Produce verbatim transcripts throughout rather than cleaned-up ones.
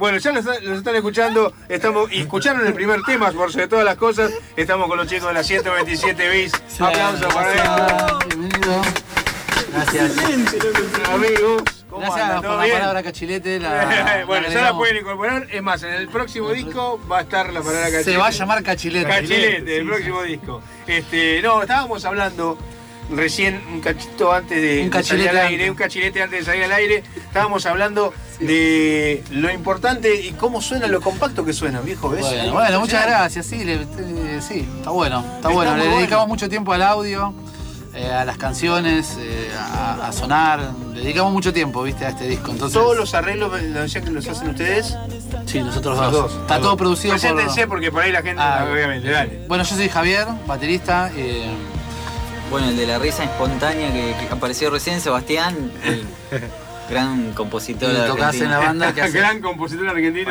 Bueno, ya los, los están escuchando, estamos, y escucharon el primer tema, por sobre todas las cosas. Estamos con los chicos de la ciento veintisiete bis. Sí, aplauso para ellos. Bienvenido. Gracias. Amigos. Gracias por la bien? palabra cachilete. La, bueno, la ya la pueden incorporar. Es más, en el próximo disco va a estar la palabra cachilete. Se va a llamar cachilete. Cachilete, sí, el próximo sí. disco. Este, no, estábamos hablando recién un cachito antes de, de salir al aire, un cachilete antes de salir al aire. Estábamos hablando sí. de lo importante y cómo suena, lo compacto que suena, viejo. ¿Ves? Bueno, bueno muchas gracias. Sí, le, eh, sí, está bueno. Está, está bueno. Le dedicamos bueno. mucho tiempo al audio. Eh, a las canciones, eh, a, a sonar, le dedicamos mucho tiempo, viste, a este disco. Entonces, ¿todos los arreglos lo decían que los hacen ustedes? Sí, nosotros dos. dos. Está todo dos. producido Preséntense por... porque por ahí la gente, ah, obviamente, dale. Bueno, yo soy Javier, baterista. Eh... Bueno, el de la risa espontánea que, que apareció recién, Sebastián, el gran compositor y argentino. Tocás en la banda que hace... Gran compositor argentino.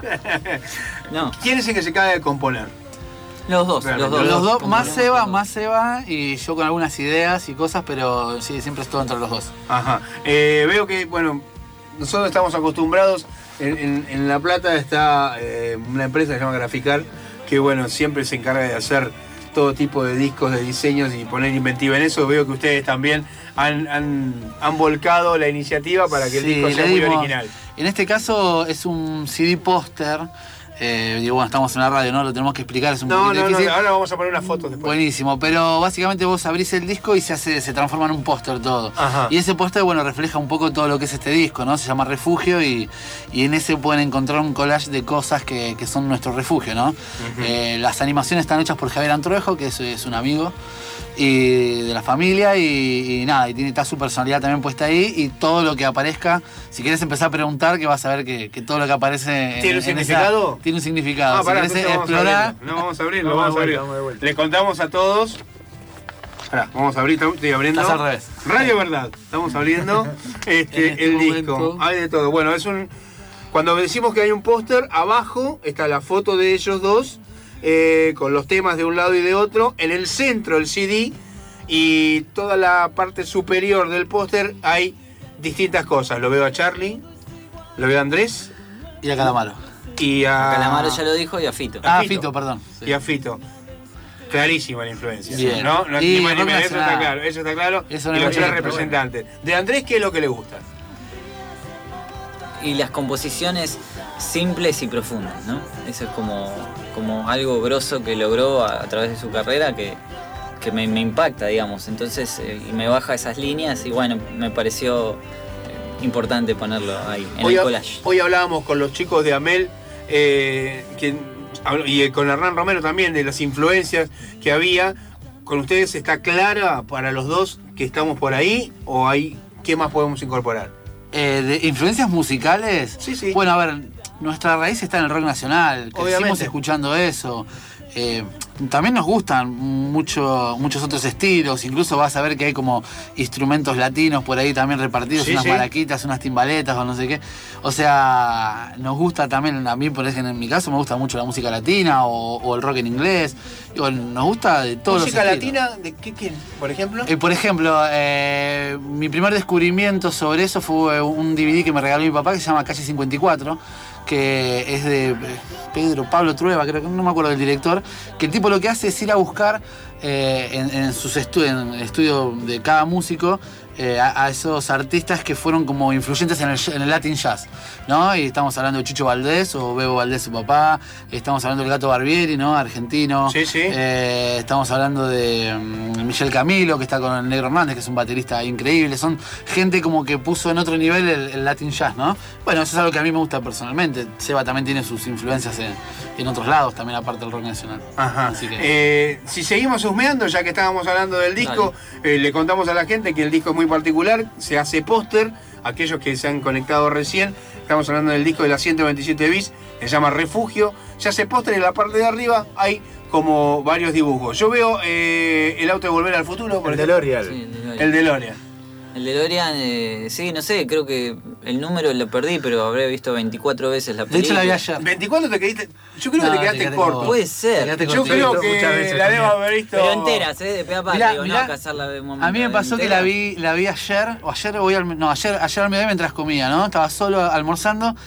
No. ¿Quién es el que se caga de componer? Los dos, Realmente. los dos. Los dos, más Seba, más Seba y yo con algunas ideas y cosas, pero sí, siempre es todo entre los dos. Ajá. Eh, veo que, bueno, nosotros estamos acostumbrados, en, en, en La Plata está eh, una empresa que se llama Graficar, que bueno, siempre se encarga de hacer todo tipo de discos, de diseños y poner inventiva en eso. Veo que ustedes también han, han, han volcado la iniciativa para que el sí, disco sea muy dimos, original. En este caso es un C D póster. Eh, digo, bueno, estamos en la radio, ¿no? Lo tenemos que explicar, es un no, poquito no, difícil. No, ahora vamos a poner unas fotos después. Buenísimo, pero básicamente vos abrís el disco y se hace, se transforma en un póster todo. Ajá. Y ese póster, bueno, refleja un poco todo lo que es este disco, ¿no? Se llama Refugio y, y en ese pueden encontrar un collage de cosas que, que son nuestro refugio, ¿no? Uh-huh. eh, las animaciones están hechas por Javier Antruejo, que es, es un amigo y de la familia y, y nada, y tiene está su personalidad también puesta ahí y todo lo que aparezca, si quieres empezar a preguntar, que vas a ver que, que todo lo que aparece ¿Tiene en, un significado? Esa, tiene un significado. Ah, pará, si querés vamos explorar, a no vamos a abrirlo, no, vamos a vuelta, abrirlo. Les contamos a todos. Pará, vamos a abrir, estoy abriendo. Estás al revés. Radio Verdad, estamos abriendo este, este el momento. disco. Hay de todo. Bueno, es un. Cuando decimos que hay un póster, abajo está la foto de ellos dos, eh, con los temas de un lado y de otro. En el centro el C D. Y toda la parte superior del póster hay distintas cosas. Lo veo a Charlie, lo veo a Andrés. Y a Calamaro. Y a... a Calamaro ya lo dijo y a Fito. Ah, Fito, Fito perdón. Sí. Y a Fito. Clarísima la influencia. Bien. ¿No? no y ni más ni menos, eso está claro. Eso está claro. Eso no y los tres bueno. representantes. De Andrés, ¿qué es lo que le gusta? Y las composiciones simples y profundas, ¿no? Eso es como, como algo grosso que logró a, a través de su carrera que... que me, me impacta, digamos, entonces eh, y me baja esas líneas y bueno, me pareció eh, importante ponerlo ahí, en hoy, el collage. Hoy hablábamos con los chicos de Amel eh, que, y con Hernán Romero también de las influencias que había. ¿Con ustedes está clara para los dos que estamos por ahí o hay qué más podemos incorporar? Eh, de influencias musicales, sí, sí. Bueno, a ver, nuestra raíz está en el rock nacional, crecimos escuchando eso. Eh, también nos gustan mucho, muchos otros estilos, incluso vas a ver que hay como instrumentos latinos por ahí también repartidos, sí, unas sí. maraquitas, unas timbaletas o no sé qué. O sea, nos gusta también, a mí por ejemplo en mi caso me gusta mucho la música latina o, o el rock en inglés. Digo, nos gusta de todos los estilos. ¿Música latina? ¿De qué, qué por ejemplo? Eh, por ejemplo, eh, mi primer descubrimiento sobre eso fue un D V D que me regaló mi papá que se llama Calle cincuenta y cuatro. Que es de Pedro Pablo Trueba, creo que no me acuerdo del director, que el tipo lo que hace es ir a buscar eh, en, en sus estudios, en el estudio de cada músico, eh, a, a esos artistas que fueron como influyentes en el, en el Latin Jazz, ¿no? Y estamos hablando de Chucho Valdés o Bebo Valdés, su papá, estamos hablando del Gato Barbieri, ¿no? Argentino. Sí, sí. Eh, estamos hablando de um, Michel Camilo, que está con el Negro Hernández, que es un baterista increíble. Son gente como que puso en otro nivel el, el Latin Jazz, ¿no? Bueno, eso es algo que a mí me gusta personalmente. Seba también tiene sus influencias en, en otros lados, también aparte del rock nacional. Ajá. Así que... eh, si seguimos husmeando, ya que estábamos hablando del disco, eh, le contamos a la gente que el disco es muy particular, se hace póster, aquellos que se han conectado recién, estamos hablando del disco de la ciento veintisiete bis, se llama Refugio, se hace póster y en la parte de arriba hay como varios dibujos. Yo veo eh, el auto de Volver al Futuro, por el ejemplo. DeLorean. Sí, el DeLorean. El DeLorean. El DeLorean, eh, sí, no sé, creo que el número lo perdí, pero habré visto veinticuatro veces la película. De hecho la vi ayer. ¿veinticuatro te quedaste? Yo creo no, que te quedaste te corto. Puede ser. Te Yo creo que la debo haber visto. Pero enteras, ¿eh? De pe a pa, mirá, digo, mirá, no cazarla de un momento. A mí me pasó entera. que la vi, la vi ayer, o ayer voy al, no, ayer, ayer al mediodía mientras comía, ¿no? Estaba solo almorzando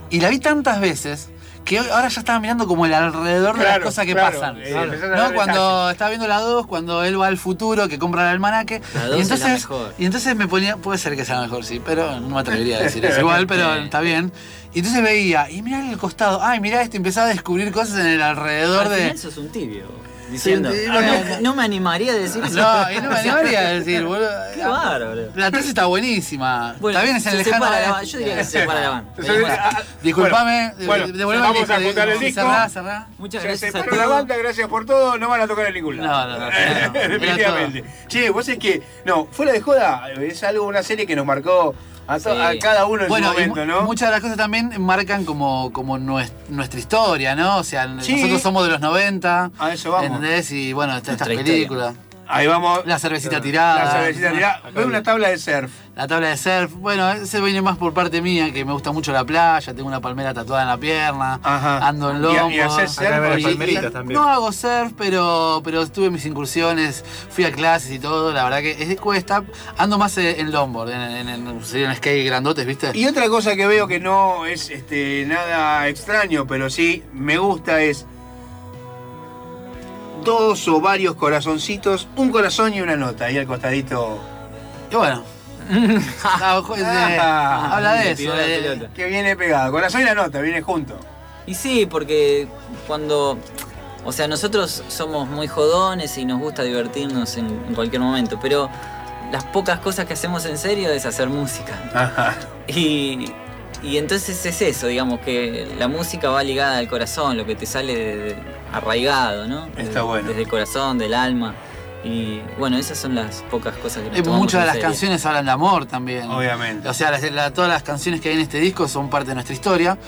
Y la vi tantas veces que ahora ya estaba mirando como el alrededor de claro, las cosas que claro, pasan. eh, Claro. ¿No? Cuando estaba viendo la dos, cuando él va al futuro, que compra el almanaque. La dos y entonces, es la mejor. Y entonces me ponía, puede ser que sea mejor, sí, pero no me atrevería a decir eso igual, pero está bien. Y entonces veía, y mirá en el costado, ay, mirá esto, y empezaba a descubrir cosas en el alrededor Al de. final sos un tibio. Diciendo, Sí, ah, no, no, no me animaría a decir eso. No, y no me animaría a decir, boludo. Qué bárbaro. La tres está buenísima. Bueno, está bien, es en se el lejano. separa la banda. Yo diría que se separa la banda. Disculpame, bueno, devolveme vamos a juntar el disco. Cerrá, cerrá. Muchas Se gracias a separó la todos. banda, gracias por todo, no van a tocar en ningún lado. No, no, no, no, no. Definitivamente. Che, vos es que, no, fuera de joda, es algo, una serie que nos marcó a, to- Sí. a cada uno en Bueno, su momento, y mu- ¿no? muchas de las cosas también marcan como, como nues- nuestra historia, ¿no? O sea, Sí. nosotros somos de los noventa. A eso vamos. ¿Entendés? Y bueno, estas, estas Nuestra historia. películas. Ahí vamos. La cervecita tirada. La cervecita tirada. Ah, Ve una tabla de surf. La tabla de surf, bueno, ese viene más por parte mía, que me gusta mucho la playa, tengo una palmera tatuada en la pierna, Ajá. ando en Y- lombo. y haces surf. Acá veo Y- las palmeritas y- también. No hago surf, pero, pero tuve mis incursiones, fui a clases y todo, la verdad que es de cuesta. Ando más en longboard, en, en, en, serían skate grandotes, ¿viste? Y otra cosa que veo que no es este, nada extraño, pero sí me gusta es dos o varios corazoncitos, un corazón y una nota, ahí al costadito. Y bueno. No, jo- de- Ah, habla de le eso. tiró la de- pelota. Que viene pegado. Corazón y la nota, viene junto. Y sí, porque cuando. O sea, nosotros somos muy jodones y nos gusta divertirnos en, en cualquier momento, pero las pocas cosas que hacemos en serio es hacer música. Ajá. Y, y entonces es eso, digamos, que la música va ligada al corazón, lo que te sale de- de- arraigado, ¿no? Está Desde- bueno. Desde el corazón, del alma. Y bueno, esas son las pocas cosas que nos Eh, tomamos muchas de en las serio. canciones hablan de amor también. Obviamente. O sea, las- la- todas las canciones que hay en este disco son parte de nuestra historia,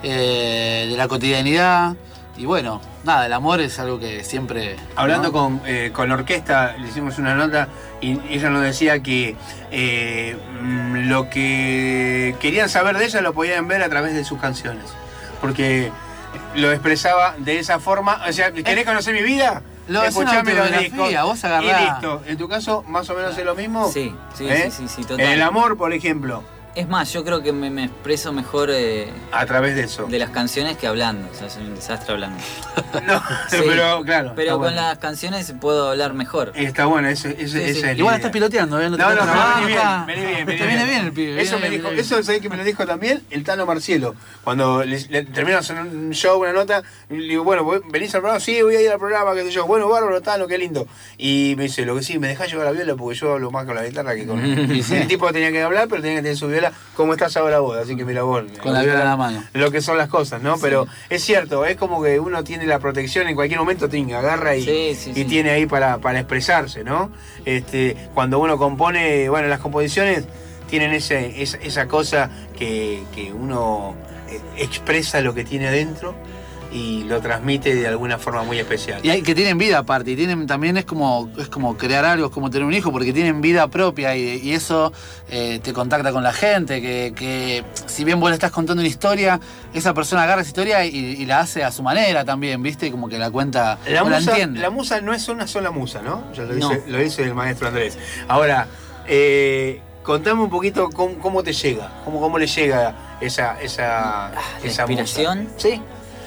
eh, de la cotidianidad. Y bueno, nada, el amor es algo que siempre. Hablando ¿no? con, eh, con la orquesta, le hicimos una nota y ella nos decía que eh, mm, lo que querían saber de ella lo podían ver a través de sus canciones. Porque lo expresaba de esa forma. O sea, ¿querés conocer mi vida? Lo- es una Escuchame los autobiografía, discos. vos agarrá. Y listo. En tu caso, más o menos es lo mismo. Sí, sí, ¿Eh? sí, sí, sí, total. En el amor, por ejemplo, Es más, yo creo que me, me expreso mejor eh, a través de eso. de las canciones que hablando. O sea, soy un desastre hablando. No, Sí, pero claro. Pero está con bueno. las canciones puedo hablar mejor. Está bueno, ese, ese, Sí, ese sí. es el Igual idea. estás piloteando, ¿eh? No, te no, metas no, con la vení bien, banda. vení bien, vení Te viene bien. bien el pibe. Eso me viene dijo, bien. eso sabés que me lo dijo también el Tano Marcielo. Cuando le, le terminamos en un show, una nota, y le digo, bueno, ¿voy- ¿venís al programa? Sí, voy a ir al programa, qué sé yo. Bueno, bárbaro, Tano, qué lindo. Y me dice, lo que sí, me dejás llevar la viola porque yo hablo más con la guitarra que con... Y sí. El tipo tenía que hablar, pero tenía que tener su viola. ¿Cómo estás ahora vos? Así que mira vos. Con la viola en la mano. Lo que son las cosas, ¿no? Pero es cierto, es como que uno tiene la protección en cualquier momento, tinga, agarra y, Sí, sí, y sí. tiene ahí para, para expresarse, ¿no? Este, cuando uno compone, bueno, las composiciones tienen ese, esa, esa cosa que, que uno eh, expresa lo que tiene adentro y lo transmite de alguna forma muy especial. Y hay que tienen vida aparte, y tienen también es como, es como crear algo, es como tener un hijo, porque tienen vida propia y, y eso eh, te contacta con la gente, que, que si bien vos le estás contando una historia, esa persona agarra esa historia y, y la hace a su manera también, ¿viste? Como que la cuenta, La o la musa, entiende. la musa no es una sola musa, ¿no? Ya lo No. dice, lo dice el maestro Andrés. Ahora, eh, contame un poquito cómo, cómo te llega, cómo, cómo le llega esa, esa, Ah, ¿la esa inspiración? musa. Sí.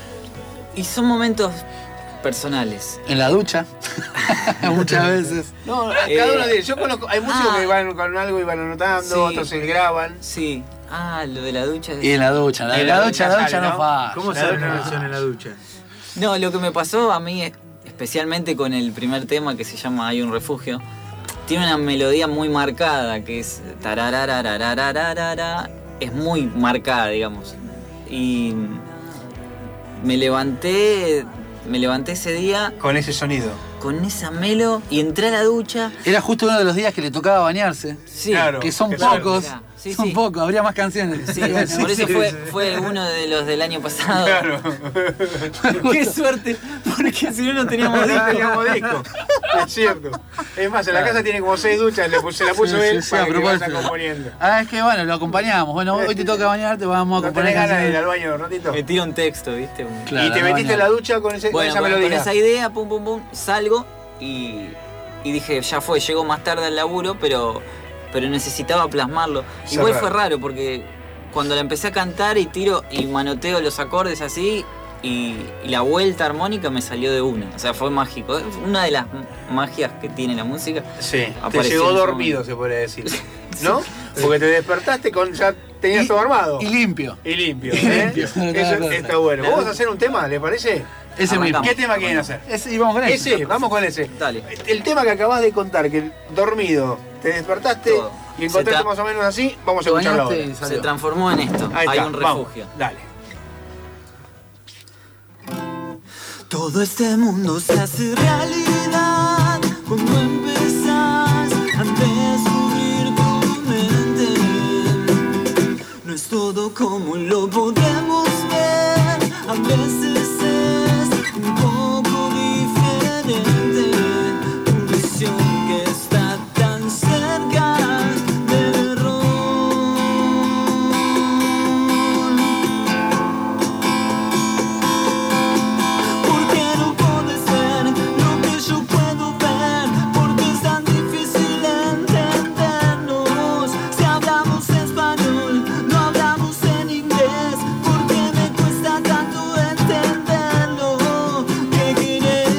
Y son momentos personales. En la ducha, muchas veces. No, Eh, cada uno de Yo conozco, hay músicos ah. que van con algo y van anotando, Sí. otros se graban. Sí. Ah, lo de la ducha. Y en la ducha, la, En la la ducha, ducha la ducha sale, no ¿no? falla. ¿Cómo La sale ducha. una versión en la ducha? No, lo que me pasó a mí, especialmente con el primer tema que se llama Hay un refugio, tiene una melodía muy marcada, que es tarararararararara, es muy marcada, digamos. Y me levanté, me levanté ese día Con ese sonido. con esa melo y entré a la ducha. Era justo uno de los días que le tocaba bañarse. Sí, Claro. Que son que pocos, claro. Sí, son sí. pocos, habría más canciones. sí, por eso fue, fue uno de los del año pasado. Claro. Qué suerte, porque si no no teníamos No disco. teníamos disco. Es cierto. Es más, en la casa tiene como seis duchas, le puse, la puso Sí, él sí, sí, para a que te vaya propósito. componiendo. Ah, es que bueno, lo acompañamos. Bueno, hoy te toca bañarte, vamos a ¿No componer tenés ganas de ir canciones. al baño un ratito? Me tira un texto, ¿viste? Un- Claro, y te no, metiste no. en la ducha con, ese, Bueno, con esa con, con melodía. esa idea, pum, pum, pum, salgo y, y dije, ya fue, llegó más tarde al laburo, pero, pero necesitaba plasmarlo. Igual Cerrar. fue raro porque cuando la empecé a cantar y tiro y manoteo los acordes así, y, y la vuelta armónica me salió de una. O sea, fue mágico. Una de las magias que tiene la música. Sí, te llegó dormido, se podría decir. ¿No? Porque te despertaste con ya tenías y, todo armado. Y limpio. Y limpio, ¿eh? Eso está bueno. ¿Vamos a hacer un tema, le parece? Ese mismo. ¿Qué tema quieren hacer? Ese, y vamos con ese. Ese, vamos con ese. Dale. El tema que acabas de contar, que dormido, te despertaste todo. Y encontraste más o menos así, vamos a escucharlo ahora. Se transformó en esto. Ahí Hay está, un refugio. Vamos, dale. Todo este mundo se hace realidad cuando empezás a descubrir tu mente. No es todo como lo podemos ver, a veces es un poco diferente. Tu visión que está tan cerca del error. Porque no puedes ver lo que yo puedo ver, porque es tan difícil entendernos. Si hablamos español, no hablamos en inglés, porque me cuesta tanto entenderlo. ¿Qué querés?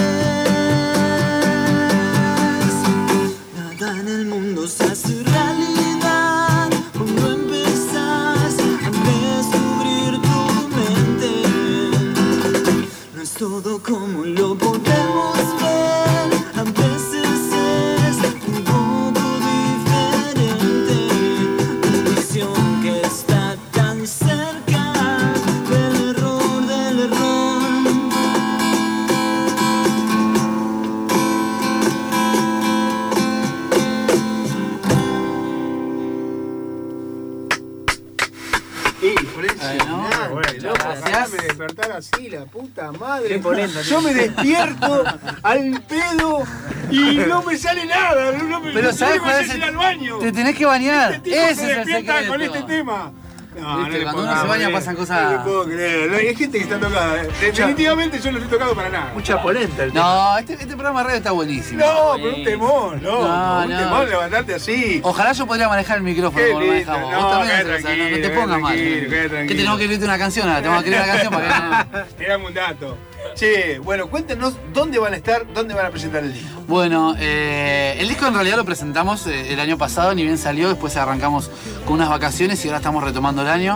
Nada en el mundo se hace realidad cuando empezás a descubrir tu mente. No es todo como lo podemos ver, a veces es un poco diferente. Tu visión que está tan cerca del error, del error. Impresionante, Bueno, loco, gracias. ojalá me despertar así, la puta madre. Yo me despierto al pedo y no me sale nada. No me, Pero no ¿sabes sé cuál cómo es es el- ir al baño. Te tenés que bañar. Este tipo Ese se es el despierta secreto. con este tema. No, Viste, no le cuando puedo uno se baña creer. pasan cosas- No le puedo creer. Hay gente que está tocada. Definitivamente yo no estoy tocado para nada. Mucha polenta el tema. No, este, este programa de radio está buenísimo. No, pero un temón, no. No, un no. temón levantarte así. Ojalá yo podría manejar el micrófono Qué como lo lindo. manejamos. No, Vos también, quédate o sea, no, no tranquilo, te pongas quédate mal. tranquilo, quédate Que tranquilo. tenemos que escribirte una canción ahora. Tenemos que escribir una canción para que Tirame un dato. Che, bueno, cuéntenos dónde van a estar, dónde van a presentar el disco. Bueno, eh, el disco en realidad lo presentamos eh, el año pasado, ni bien salió, después arrancamos con unas vacaciones y ahora estamos retomando el año.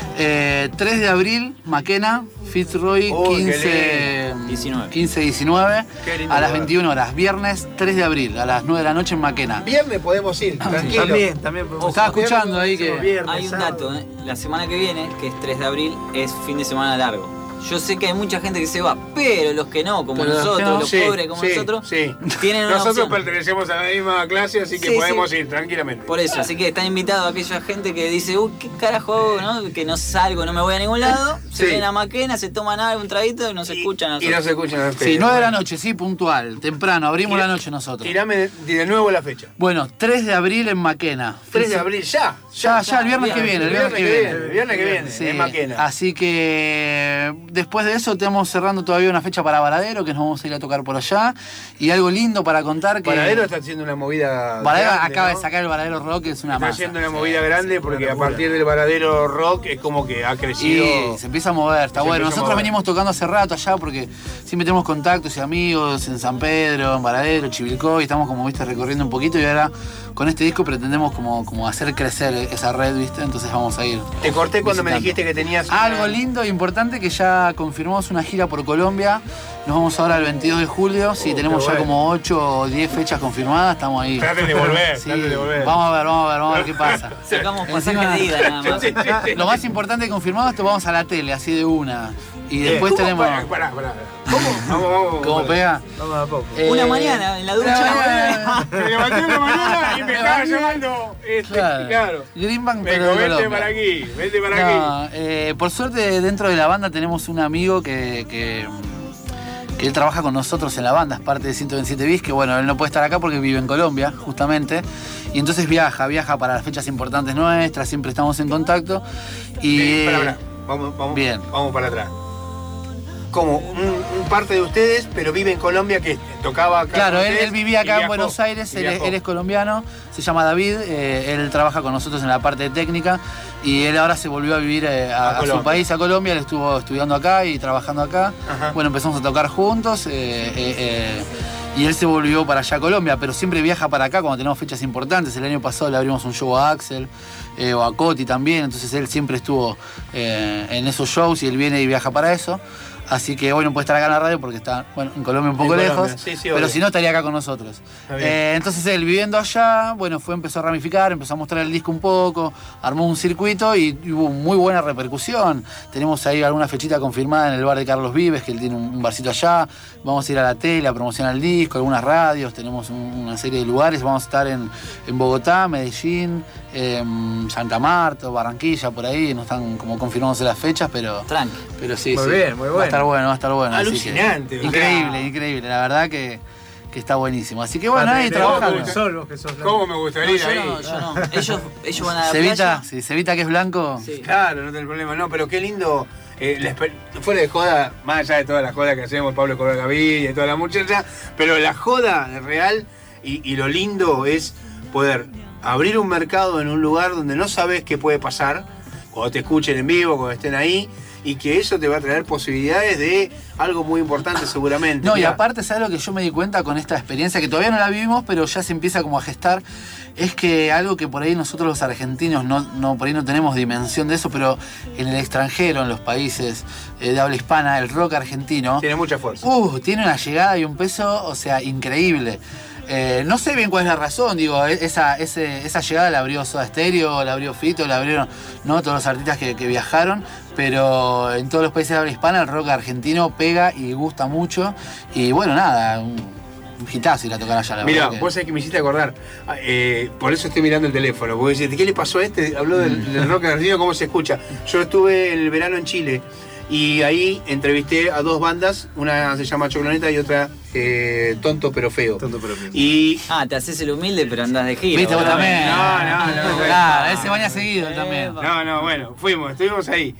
Eh, tres de abril, Maquena, Fitzroy, Uy, qué quince, diecinueve. quince diecinueve, Qué lindo a las lugar. veintiuna horas, viernes tres de abril, a las nueve de la noche en Maquena. Viernes podemos ir, tranquilo. También, también podemos. Estaba escuchando ahí que... Viernes, Hay un sábado. dato, ¿eh? La semana que viene, que es tres de abril, es fin de semana largo. Yo sé que hay mucha gente que se va, pero los que no, como Pero los que nosotros, no, los Sí, pobres como sí, nosotros, sí. tienen una Nosotros opción. pertenecemos a la misma clase, así que Sí, podemos sí. ir tranquilamente. Por eso, así que están invitados a aquella gente que dice, uy, qué carajo hago, ¿no? Que no salgo, no me voy a ningún lado, se Sí. vienen a Maquena, se toman algo, un traguito y nos escuchan a Y nosotros. no se escuchan a ustedes. Sí, nueve de la noche, sí, puntual, temprano, abrimos Tira- la noche nosotros. Tirame de, de nuevo la fecha. Bueno, tres de abril en Maquena. tres de abril, ya. Ya, ya, el viernes que viene, el viernes que viene. El viernes que viene, Sí, en Maquena. así que después de eso estamos cerrando todavía una fecha para Varadero, que nos vamos a ir a tocar por allá. Y algo lindo para contar que... Paradero está haciendo una movida Varadero grande, acaba ¿no? de sacar el Varadero Rock, que es una Está masa. haciendo una movida grande porque a partir del Varadero Rock es como que ha crecido. Y se empieza a mover, está Se bueno. empieza a Nosotros mover. venimos tocando hace rato allá porque siempre tenemos contactos y amigos en San Pedro, en Varadero, Chivilcoy, estamos como, viste, recorriendo un poquito y ahora con este disco pretendemos como, como hacer crecer esa red, viste, entonces vamos a ir. Te corté cuando me visitando. dijiste que tenías... Algo una- lindo e importante que ya confirmamos una gira por Colombia. Nos vamos ahora el veintidós de julio. Sí, Uh, tenemos qué ya bueno. como ocho o diez fechas confirmadas. Estamos ahí. Traten de volver, Sí, traten de volver. Vamos a ver, vamos a ver, vamos a ver qué pasa. Sacamos pasaje Encima- de ida nada más. Sí, sí, sí. Lo más importante confirmado es que vamos a la tele, así de una. Y Bien. después ¿Cómo? tenemos. Pará, pará, pará. ¿Cómo? Vamos, vamos. ¿Cómo vamos. pega? Vamos a poco. Una Eh, mañana, en la una ducha. mañana. Me levanté una mañana y me estaba llamando. Este, Claro. claro. Greenbank, Me pero dijo, de vente Colombia. para aquí, vente para aquí. No, eh, por suerte dentro de la banda tenemos un amigo que, que, que él trabaja con nosotros en la banda, es parte de ciento veintisiete bis, que bueno, él no puede estar acá porque vive en Colombia, justamente, y entonces viaja, viaja para las fechas importantes nuestras, siempre estamos en contacto. Y Sí, pará, pará. Vamos, vamos, Bien. vamos para atrás. como un, un parte de ustedes, pero vive en Colombia, que tocaba acá. Claro, con él, ustedes él vivía acá y en Buenos viajó, Aires, y él, es- viajó. él es colombiano, se llama David, eh, él trabaja con nosotros en la parte de técnica y él ahora se volvió a vivir eh, a, A a su Colombia. país, a Colombia, él estuvo estudiando acá y trabajando acá. Ajá. Bueno, empezamos a tocar juntos eh, eh, eh, y él se volvió para allá a Colombia, pero siempre viaja para acá cuando tenemos fechas importantes. El año pasado le abrimos un show a Axel eh, o a Coti también, entonces él siempre estuvo eh, en esos shows y él viene y viaja para eso. Así que hoy no puede estar acá en la radio porque está, bueno, en Colombia un poco En lejos, Colombia, sí, sí, pero obvio. si no estaría acá con nosotros. Está bien. Eh, entonces él viviendo allá, bueno, fue, empezó a ramificar, empezó a mostrar el disco un poco, armó un circuito y hubo muy buena repercusión. Tenemos ahí alguna fechita confirmada en el bar de Carlos Vives, que él tiene un, un barcito allá. Vamos a ir a la tele a promocionar el disco, algunas radios, tenemos un- una serie de lugares. Vamos a estar en, en Bogotá, Medellín, em, Santa Marta, Barranquilla, por ahí. No están como confirmándose las fechas, pero, Tranqui. pero sí, Muy sí. bien, muy Va a bueno. estar bueno, va a estar bueno. así que- Alucinante, o sea. Increíble, increíble. La verdad que, que está buenísimo. Así que bueno, ahí Aparte, trabajando. ¿cómo Sol, vos que sos ¿Cómo me gustaría No, ir yo ahí? no, yo no. Ellos, ellos van a la Cevita, playa. sí, Cevita que es blanco. Sí. Claro, no tengo problema. No, pero qué lindo. eh, la esper- fuera de joda, más allá de todas las jodas que hacemos, Pablo Cobra Gaviria y toda la muchacha, pero la joda real y, y lo lindo es poder abrir un mercado en un lugar donde no sabes qué puede pasar, cuando te escuchen en vivo, cuando estén ahí, y que eso te va a traer posibilidades de algo muy importante seguramente. No, y Mirá, aparte, ¿sabes lo que yo me di cuenta con esta experiencia? Que todavía no la vivimos, pero ya se empieza como a gestar. Es que algo que por ahí nosotros los argentinos, no, no por ahí no tenemos dimensión de eso, pero en el extranjero, en los países eh, de habla hispana, el rock argentino, tiene mucha fuerza. uh, tiene una llegada y un peso, o sea, increíble. Eh, no sé bien cuál es la razón, digo, e- esa, ese- esa llegada la abrió Soda Stereo, la abrió Fito, la abrieron, ¿no? Todos los artistas que, que viajaron, pero en todos los países de habla hispana el rock argentino pega y gusta mucho. Y bueno, nada, un, un hitazo ir a tocar allá, la Mira, verdad que- vos sabés que me hiciste acordar, eh, por eso estoy mirando el teléfono, porque decís, ¿qué le pasó a este? Habló del, del rock argentino, ¿cómo se escucha? Yo estuve el verano en Chile y ahí entrevisté a dos bandas, una se llama Chocloneta y otra eh, Tonto pero Feo. Tonto pero feo. Y Ah, te haces el humilde, pero andás de gira. Viste vos boludo. también. No, no, no, no. Claro, él se baña seguido él también. no, no, bueno, fuimos, estuvimos ahí.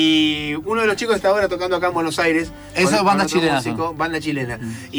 Y uno de los chicos está ahora tocando acá en Buenos Aires. Eso con- es banda con otro chilena, músico, son. banda chilena.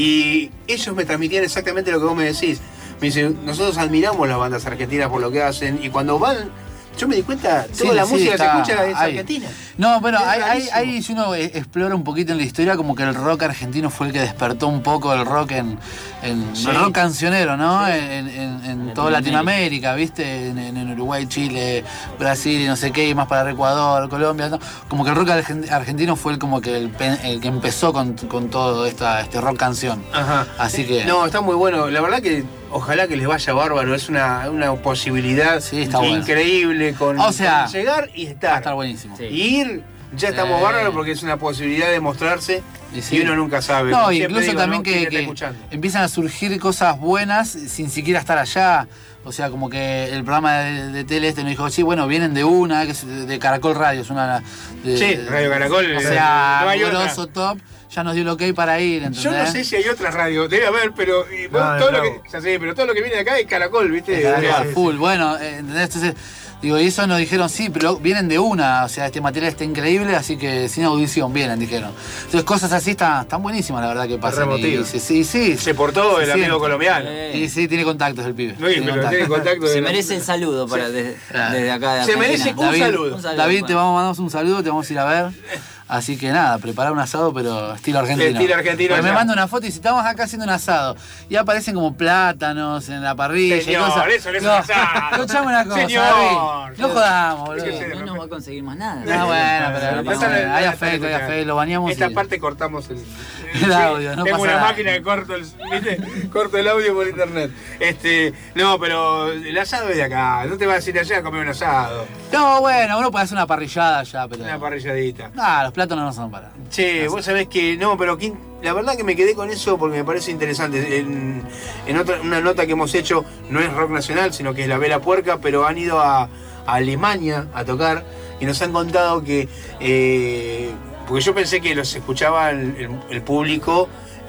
Y ellos me transmitían exactamente lo que vos me decís. Me dicen, nosotros admiramos las bandas argentinas por lo que hacen. Y cuando van, yo me di cuenta, toda Sí, la sí, música está se escucha es ahí. argentina. No, bueno, Es hay, hay, rarísimo. hay- si uno eh, explora un poquito en la historia, como que el rock argentino fue el que despertó un poco el rock en, en Sí. el rock cancionero, ¿no? Sí. En, en- en toda Latinoamérica. Latinoamérica, ¿viste? En, en- en Uruguay, Chile, Brasil y no sé qué, y más para Ecuador, Colombia, ¿no? Como que el rock argen- argentino fue el, como que el, pe- el que empezó con, con todo esta, este rock canción. Ajá. Así que. No, está muy bueno. La verdad que ojalá que les vaya bárbaro. Es una, una posibilidad Sí, está bueno. increíble con, O sea, con llegar y Va a estar. estar buenísimo. Sí. Y ir, ya estamos Sí. bárbaros porque es una posibilidad de mostrarse y, Y sí. uno nunca sabe. No, Como siempre incluso digo, también ¿no? que, ¿Quién está que escuchando? empiezan a surgir cosas buenas sin siquiera estar allá. O sea, como que el programa de, de tele este nos dijo, sí, bueno, vienen de una, que es de Caracol Radio, es una de, Sí, Radio Caracol, O eh, sea, no hay otra. grosso, top, ya nos dio el ok para ir, ¿entendés? Yo no sé si hay otra radio, debe haber, pero eh, No, todo, es lo bravo. que, ya sé, pero todo lo que viene de acá es Caracol, ¿viste? Caracol, O sea, sí, full, bueno, eh, ¿entendés? Entonces, digo, y eso nos dijeron, sí, pero vienen de una, o sea, este material está increíble, así que sin audición vienen, dijeron. Entonces, cosas así están, están buenísimas, la verdad, que pasan. Y, remotivo. y se- sí, sí. se portó se el amigo siente. colombiano. Eh. Y sí, tiene contactos el pibe. No, y- Tiene pero tiene contacto de Se la- merece el saludo para desde, Claro. desde acá de Se Argentina. merece un David, saludo. Un saludo, David, te bueno. vamos a mandar un saludo, te vamos a ir a ver. Así que nada, preparar un asado, pero estilo argentino. Estilo argentino Porque me allá. manda una foto y si estamos acá haciendo un asado y aparecen como plátanos en la parrilla y Señor, cosas. eso no es un asado. Escuchame una cosa, Señor. David. No jodamos, boludo. Es que se- No nos va a conseguir más nada. No, bueno, pero no No, pasa no, nada. no, Hay no, afecto, hay no, afecto, lo bañamos Esta y... parte cortamos el, El audio, no Tengo pasa una nada. máquina que corto el, ¿viste? corto el audio por internet. Este, no, pero el asado es de acá. No te vas a ir allá a comer un asado. No, bueno, uno puede hacer una parrillada ya, pero... Una parrilladita. Ah, los plátanos no son para... Che, vos sabés que no, pero ¿quién- la verdad que me quedé con eso porque me parece interesante. En, en otra, una nota que hemos hecho, no es rock nacional, sino que es La Vela Puerca, pero han ido a, a Alemania a tocar y nos han contado que, eh, porque yo pensé que los escuchaba el, el- el público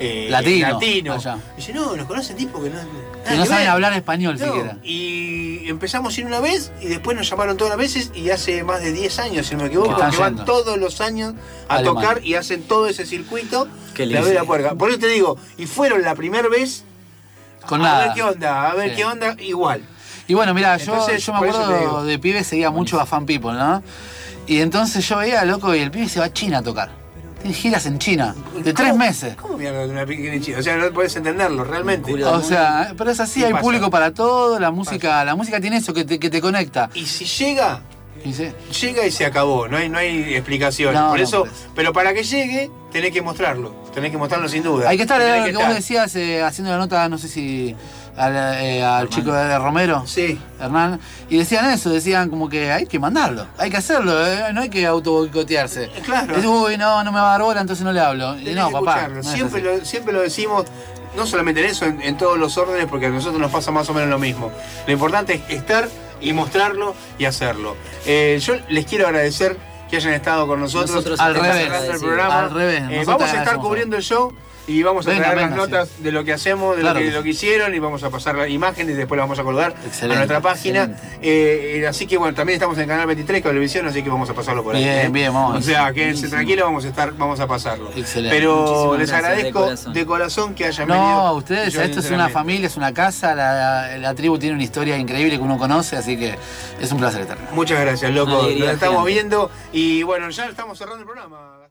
eh, latino. latino. Allá. Dice, no, nos conocen tipos que no. Que no saben hablar español No, siquiera. y empezamos a ir una vez y después nos llamaron todas las veces y hace más de diez años, si no me equivoco, Están que van yendo. todos los años a Alemania. tocar y hacen todo ese circuito. Qué La lindo. Vela Puerca. Por eso te digo, y fueron la primera vez Con a nada. ver qué onda, a ver Sí. qué onda, igual. Y bueno, mira, yo, Entonces, yo me por eso te acuerdo digo. de pibe, seguía mucho a Fan People, ¿no? Y entonces yo veía, loco, y el pibe se va a China a tocar. Tiene giras en China, de tres ¿Cómo- meses. ¿Cómo mierda de una pequeña chica? O sea, no puedes entenderlo realmente. Culo. O sea, pero es así, ¿Qué hay pasa? público para todo, la música, la música tiene eso que te, que te conecta. Y si llega, Y sí. llega y se acabó, no hay, no hay explicación. No, por no, eso, por eso. pero para que llegue, tenés que mostrarlo. Tenés que mostrarlo sin duda. Hay que estar, Tenés era lo que estar. vos decías, eh, haciendo la nota, no sé si al, eh, al chico de Romero, Sí. Hernán, y decían eso, decían como que hay que mandarlo, hay que hacerlo, eh, no hay que auto boicotearse. Claro. Es, uy, no, no me va a dar bola, entonces no le hablo. Y Tenés no, que papá. escucharlo. no es siempre, así. lo, siempre lo decimos, no solamente en eso, en, en todos los órdenes, porque a nosotros nos pasa más o menos lo mismo. Lo importante es estar y mostrarlo y hacerlo. Eh, yo les quiero agradecer que hayan estado con nosotros. Nosotros Al Está revés, cerrando el agradecidos. programa. Al revés, Eh, nosotros vamos a estar agradecemos. cubriendo el show y vamos a Venga, traer venga, las notas sí. de lo que hacemos, de Claro lo, que, que sí. lo que hicieron y vamos a pasar las imágenes y después las vamos a colgar Excelente, a nuestra página. excelente. Eh, eh, así que bueno, también estamos en el canal veintitrés Cablevisión, así que vamos a pasarlo por ahí. Bien, ¿eh? bien, vamos. O sea, quédense Buenísimo. tranquilos, vamos a estar, vamos a pasarlo. Excelente. Pero Muchísimas les gracias, agradezco de corazón. de corazón que hayan venido. No, a Y ustedes, yo, esto es una sinceramente. familia, es una casa, la, la tribu tiene una historia increíble que uno conoce, así que es un placer eterno. Muchas gracias, loco. Una alegría Nos estamos gigante. viendo y bueno, ya estamos cerrando el programa.